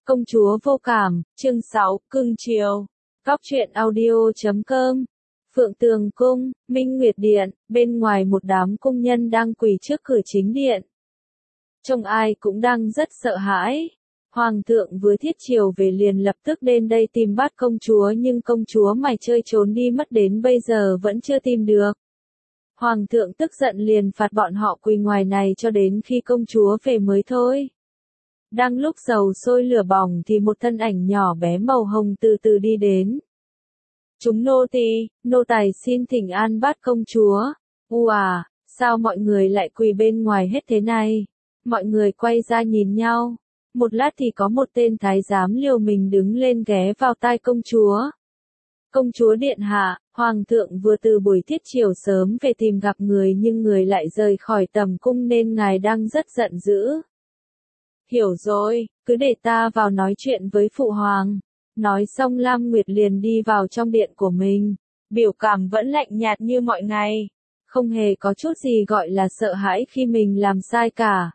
Công chúa vô cảm, chương 6, cưng chiều. Góc truyện audio.com. Phượng Tường Cung, Minh Nguyệt Điện, bên ngoài một đám cung nhân đang quỳ trước cửa chính điện. Trông ai cũng đang rất sợ hãi. Hoàng thượng vừa thiết triều về liền lập tức đến đây tìm bắt công chúa, nhưng công chúa mải chơi trốn đi mất đến bây giờ vẫn chưa tìm được. Hoàng thượng tức giận liền phạt bọn họ quỳ ngoài này cho đến khi công chúa về mới thôi. Đang lúc dầu sôi lửa bỏng thì một thân ảnh nhỏ bé màu hồng từ từ đi đến. Chúng nô tài xin thỉnh an bát công chúa. Sao mọi người lại quỳ bên ngoài hết thế này? Mọi người quay ra nhìn nhau. Một lát thì có một tên thái giám liều mình đứng lên ghé vào tai công chúa. Công chúa điện hạ, hoàng thượng vừa từ buổi thiết triều sớm về tìm gặp người nhưng người lại rời khỏi tầm cung nên ngài đang rất giận dữ. Hiểu rồi, cứ để ta vào nói chuyện với phụ hoàng. Nói xong Lam Nguyệt liền đi vào trong điện của mình. Biểu cảm vẫn lạnh nhạt như mọi ngày. Không hề có chút gì gọi là sợ hãi khi mình làm sai cả.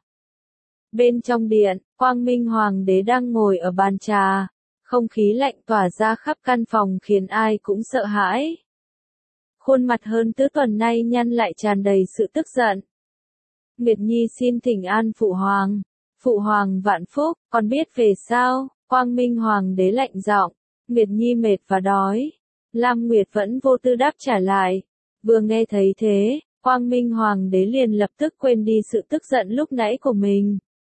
Bên trong điện, Quang Minh Hoàng đế đang ngồi ở bàn trà. Không khí lạnh tỏa ra khắp căn phòng khiến ai cũng sợ hãi. Khuôn mặt hơn tứ tuần nay nhăn lại tràn đầy sự tức giận. Nguyệt Nhi xin thỉnh an phụ hoàng. Phụ hoàng vạn phúc, con biết về sao? Quang Minh Hoàng đế lạnh giọng. Nguyệt Nhi mệt và đói. Lam Nguyệt vẫn vô tư đáp trả lại. Vừa nghe thấy thế, Quang Minh Hoàng đế liền lập tức quên đi sự tức giận lúc nãy của mình.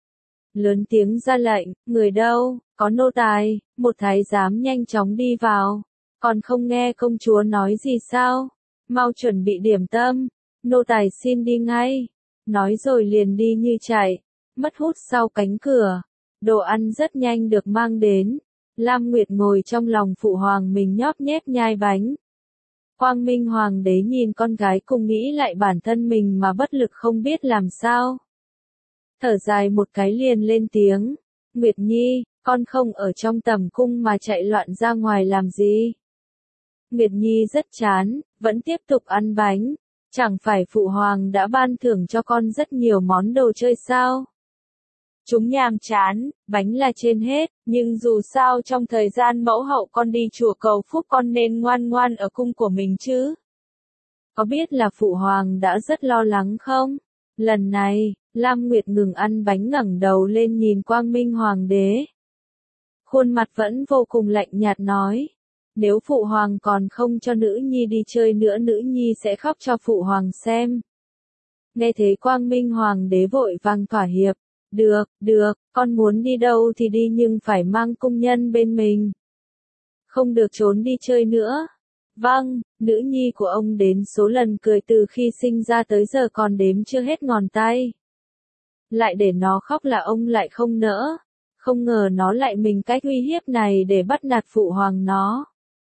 Lớn tiếng ra lệnh, người đâu, có nô tài, một thái giám nhanh chóng đi vào. Còn không nghe công chúa nói gì sao? Mau chuẩn bị điểm tâm, nô tài xin đi ngay. Nói rồi liền đi như chạy, mất hút sau cánh cửa. Đồ ăn rất nhanh được mang đến. Lam Nguyệt ngồi trong lòng phụ hoàng mình nhóp nhép nhai bánh. Quang Minh Hoàng đế nhìn con gái cùng nghĩ lại bản thân mình mà bất lực không biết làm sao. Thở dài một cái liền lên tiếng. Nguyệt Nhi, con không ở trong tầm cung mà chạy loạn ra ngoài làm gì? Nguyệt Nhi rất chán, vẫn tiếp tục ăn bánh. Chẳng phải phụ hoàng đã ban thưởng cho con rất nhiều món đồ chơi sao? Chúng nhàm chán, bánh là trên hết, nhưng dù sao trong thời gian mẫu hậu con đi chùa cầu phúc con nên ngoan ngoan ở cung của mình chứ. Có biết là phụ hoàng đã rất lo lắng không? Lần này, Lam Nguyệt ngừng ăn bánh ngẩng đầu lên nhìn Quang Minh Hoàng đế. Khuôn mặt vẫn vô cùng lạnh nhạt nói. Nếu phụ hoàng còn không cho nữ nhi đi chơi nữa nữ nhi sẽ khóc cho phụ hoàng xem. Nghe thế Quang Minh Hoàng đế vội vàng thỏa hiệp. Được, con muốn đi đâu thì đi nhưng phải mang cung nhân bên mình. Không được trốn đi chơi nữa. Vâng, nữ nhi của ông đến số lần cười từ khi sinh ra tới giờ còn đếm chưa hết ngón tay. Lại để nó khóc là ông lại không nỡ. Không ngờ nó lại mình cách uy hiếp này để bắt nạt phụ hoàng nó.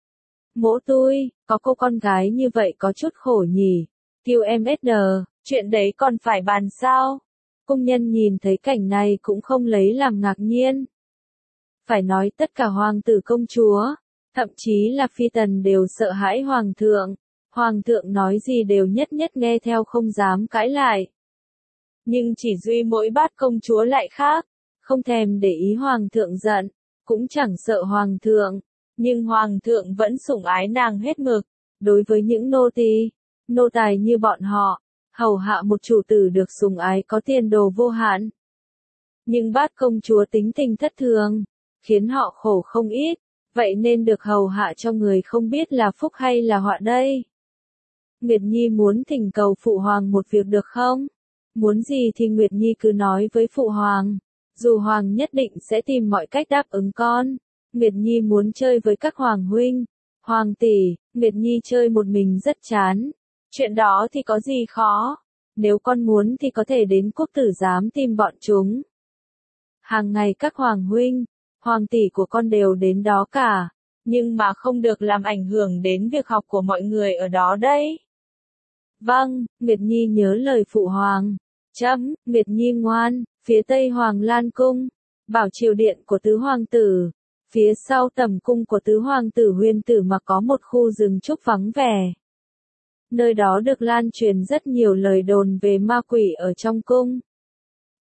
Mỗ tui, có cô con gái như vậy có chút khổ nhỉ. Kiều MSD, chuyện đấy còn phải bàn sao? Cung nhân nhìn thấy cảnh này cũng không lấy làm ngạc nhiên. Phải nói tất cả hoàng tử công chúa, thậm chí là phi tần đều sợ hãi hoàng thượng. Hoàng thượng nói gì đều nhất nhất nghe theo không dám cãi lại. Nhưng chỉ duy mỗi bát công chúa lại khác, không thèm để ý hoàng thượng giận, cũng chẳng sợ hoàng thượng, nhưng hoàng thượng vẫn sủng ái nàng hết mực. Đối với những nô tài như bọn họ, hầu hạ một chủ tử được sủng ái có tiền đồ vô hạn. Nhưng bát công chúa tính tình thất thường, khiến họ khổ không ít, vậy nên được hầu hạ cho người không biết là phúc hay là họa đây. Nguyệt Nhi muốn thỉnh cầu phụ hoàng một việc được không? Muốn gì thì Nguyệt Nhi cứ nói với phụ hoàng, dù hoàng nhất định sẽ tìm mọi cách đáp ứng con. Nguyệt Nhi muốn chơi với các hoàng huynh, hoàng tỷ, Nguyệt Nhi chơi một mình rất chán. Chuyện đó thì có gì khó, nếu con muốn thì có thể đến quốc tử giám tìm bọn chúng. Hàng ngày các hoàng huynh, hoàng tỷ của con đều đến đó cả, nhưng mà không được làm ảnh hưởng đến việc học của mọi người ở đó đấy. Vâng, Nguyệt Nhi nhớ lời phụ hoàng. Nguyệt Nhi ngoan, phía tây Hoàng Lan Cung, bảo triều điện của tứ hoàng tử, phía sau tầm cung của tứ hoàng tử Huyền tử mà có một khu rừng trúc vắng vẻ. Nơi đó được lan truyền rất nhiều lời đồn về ma quỷ ở trong cung.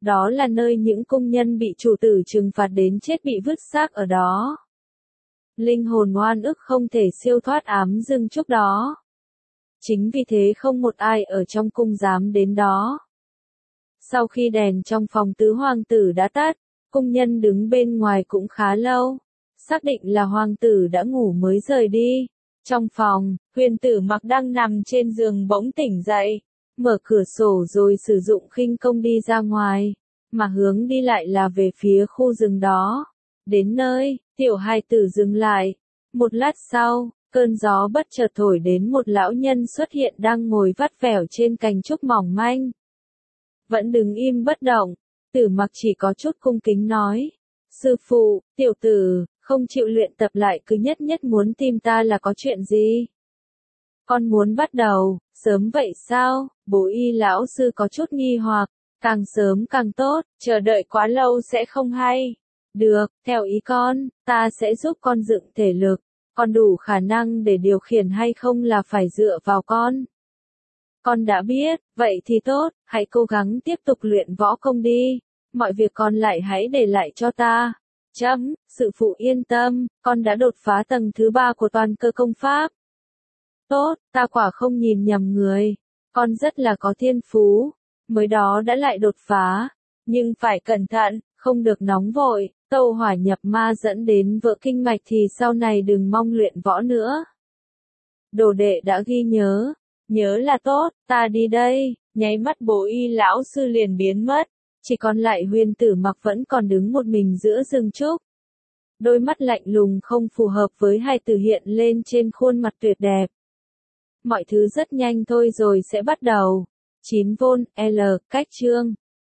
Đó là nơi những công nhân bị chủ tử trừng phạt đến chết bị vứt xác ở đó. Linh hồn oan ức không thể siêu thoát ám rừng trúc đó. Chính vì thế không một ai ở trong cung dám đến đó. Sau khi đèn trong phòng tứ hoàng tử đã tắt, cung nhân đứng bên ngoài cũng khá lâu. Xác định là hoàng tử đã ngủ mới rời đi. Trong phòng, Huyền Tử Mặc đang nằm trên giường bỗng tỉnh dậy, mở cửa sổ rồi sử dụng khinh công đi ra ngoài, mà hướng đi lại là về phía khu rừng đó. Đến nơi, tiểu hài tử dừng lại. Một lát sau, cơn gió bất chợt thổi đến một lão nhân xuất hiện đang ngồi vắt vẻo trên cành trúc mỏng manh. Vẫn đứng im bất động, Tử Mặc chỉ có chút cung kính nói. Sư phụ, tiểu tử, không chịu luyện tập lại cứ nhất nhất muốn tìm ta là có chuyện gì? Con muốn bắt đầu, sớm vậy sao? Bố y lão sư có chút nghi hoặc, càng sớm càng tốt, chờ đợi quá lâu sẽ không hay. Được, theo ý con, ta sẽ giúp con dựng thể lực, con đủ khả năng để điều khiển hay không là phải dựa vào con. Con đã biết, vậy thì tốt, hãy cố gắng tiếp tục luyện võ công đi, mọi việc còn lại hãy để lại cho ta. Sư phụ yên tâm, con đã đột phá tầng thứ 3 của toàn cơ công pháp. Tốt, ta quả không nhìn nhầm người, con rất là có thiên phú, mới đó đã lại đột phá, nhưng phải cẩn thận, không được nóng vội, tâu hỏa nhập ma dẫn đến vỡ kinh mạch thì sau này đừng mong luyện võ nữa. Đồ đệ đã ghi nhớ là tốt, ta đi đây, nháy mắt bố y lão sư liền biến mất, chỉ còn lại Huyền Tử Mặc vẫn còn đứng một mình giữa rừng trúc. Đôi mắt lạnh lùng không phù hợp với hài tử hiện lên trên khuôn mặt tuyệt đẹp. Mọi thứ rất nhanh thôi rồi sẽ bắt đầu. 9 Vol, L, cách chương.